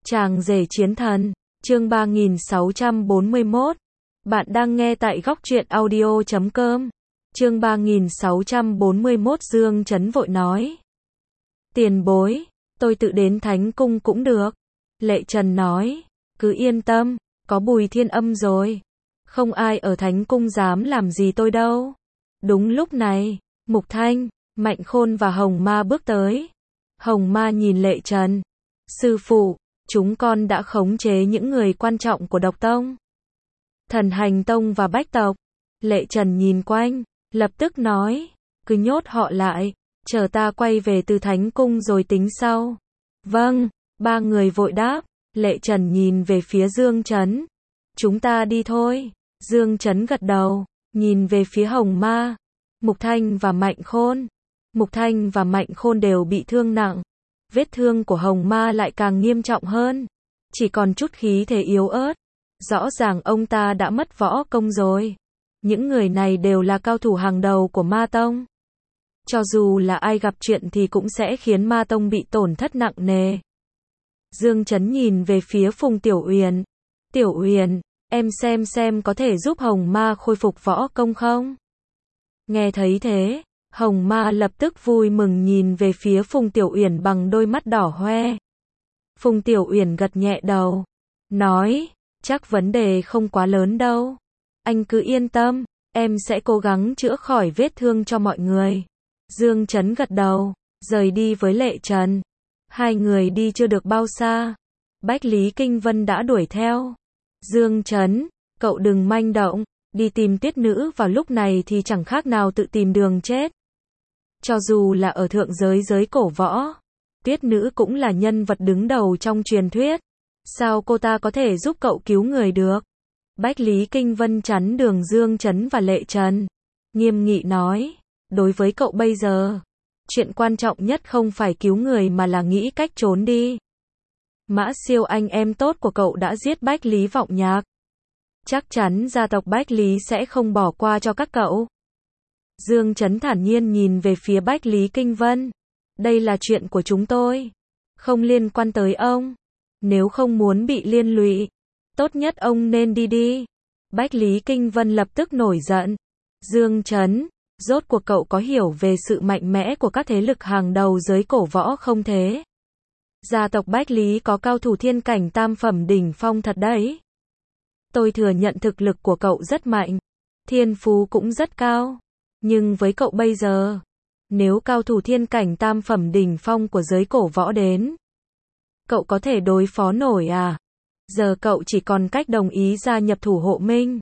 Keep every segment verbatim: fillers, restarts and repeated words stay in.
Chàng rể chiến thần, chương ba nghìn sáu trăm bốn mươi mốt. Bạn đang nghe tại góc truyện audio chấm com. Chương ba nghìn sáu trăm bốn mươi mốt. Dương Chấn vội nói. Tiền bối, tôi tự đến Thánh Cung cũng được. Lệ Trần nói, cứ yên tâm, có Bùi Thiên Âm rồi. Không ai ở Thánh Cung dám làm gì tôi đâu. Đúng lúc này, Mục Thanh, Mạnh Khôn và Hồng Ma bước tới. Hồng Ma nhìn Lệ Trần. Sư phụ, chúng con đã khống chế những người quan trọng của Độc Tông, Thần Hành Tông và Bách Tộc. Lệ Trần nhìn quanh, lập tức nói, cứ nhốt họ lại, chờ ta quay về từ Thánh Cung rồi tính sau. Vâng, ba người vội đáp. Lệ Trần nhìn về phía Dương Chấn. Chúng ta đi thôi. Dương Chấn gật đầu, nhìn về phía Hồng Ma, Mục Thanh và Mạnh Khôn. Mục Thanh và Mạnh Khôn đều bị thương nặng. Vết thương của Hồng Ma lại càng nghiêm trọng hơn, chỉ còn chút khí thể yếu ớt. Rõ ràng ông ta đã mất võ công rồi. Những người này đều là cao thủ hàng đầu của Ma Tông. Cho dù là ai gặp chuyện thì cũng sẽ khiến Ma Tông bị tổn thất nặng nề. Dương Chấn nhìn về phía Phùng Tiểu Uyển. Tiểu Uyển, em xem xem có thể giúp Hồng Ma khôi phục võ công không? Nghe thấy thế, Hồng Ma lập tức vui mừng nhìn về phía Phùng Tiểu Uyển bằng đôi mắt đỏ hoe. Phùng Tiểu Uyển gật nhẹ đầu, nói, chắc vấn đề không quá lớn đâu. Anh cứ yên tâm, em sẽ cố gắng chữa khỏi vết thương cho mọi người. Dương Chấn gật đầu, rời đi với Lệ Trần. Hai người đi chưa được bao xa, Bách Lý Kinh Vân đã đuổi theo. Dương Chấn, cậu đừng manh động, đi tìm Tuyết Nữ vào lúc này thì chẳng khác nào tự tìm đường chết. Cho dù là ở thượng giới giới cổ võ, Tuyết Nữ cũng là nhân vật đứng đầu trong truyền thuyết. Sao cô ta có thể giúp cậu cứu người được? Bách Lý Kinh Vân chắn đường Dương Chấn và Lệ Trần, nghiêm nghị nói, đối với cậu bây giờ, chuyện quan trọng nhất không phải cứu người mà là nghĩ cách trốn đi. Mã Siêu anh em tốt của cậu đã giết Bách Lý Vọng Nhạc. Chắc chắn gia tộc Bách Lý sẽ không bỏ qua cho các cậu. Dương Chấn thản nhiên nhìn về phía Bách Lý Kinh Vân. Đây là chuyện của chúng tôi, không liên quan tới ông. Nếu không muốn bị liên lụy, tốt nhất ông nên đi đi. Bách Lý Kinh Vân lập tức nổi giận. Dương Chấn, rốt cuộc cậu có hiểu về sự mạnh mẽ của các thế lực hàng đầu giới cổ võ không thế? Gia tộc Bách Lý có cao thủ thiên cảnh tam phẩm đỉnh phong thật đấy. Tôi thừa nhận thực lực của cậu rất mạnh, thiên phú cũng rất cao. Nhưng với cậu bây giờ, nếu cao thủ thiên cảnh tam phẩm đỉnh phong của giới cổ võ đến, cậu có thể đối phó nổi à? Giờ cậu chỉ còn cách đồng ý gia nhập thủ hộ Minh,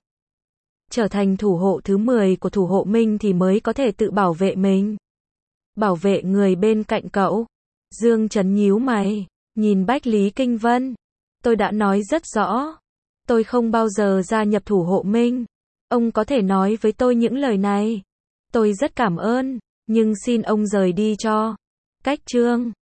trở thành thủ hộ thứ mười của thủ hộ Minh thì mới có thể tự bảo vệ mình, bảo vệ người bên cạnh cậu. Dương Chấn nhíu mày, nhìn Bách Lý Kinh Vân. Tôi đã nói rất rõ, tôi không bao giờ gia nhập thủ hộ Minh. Ông có thể nói với tôi những lời này. Tôi rất cảm ơn, nhưng xin ông rời đi cho. Cách chương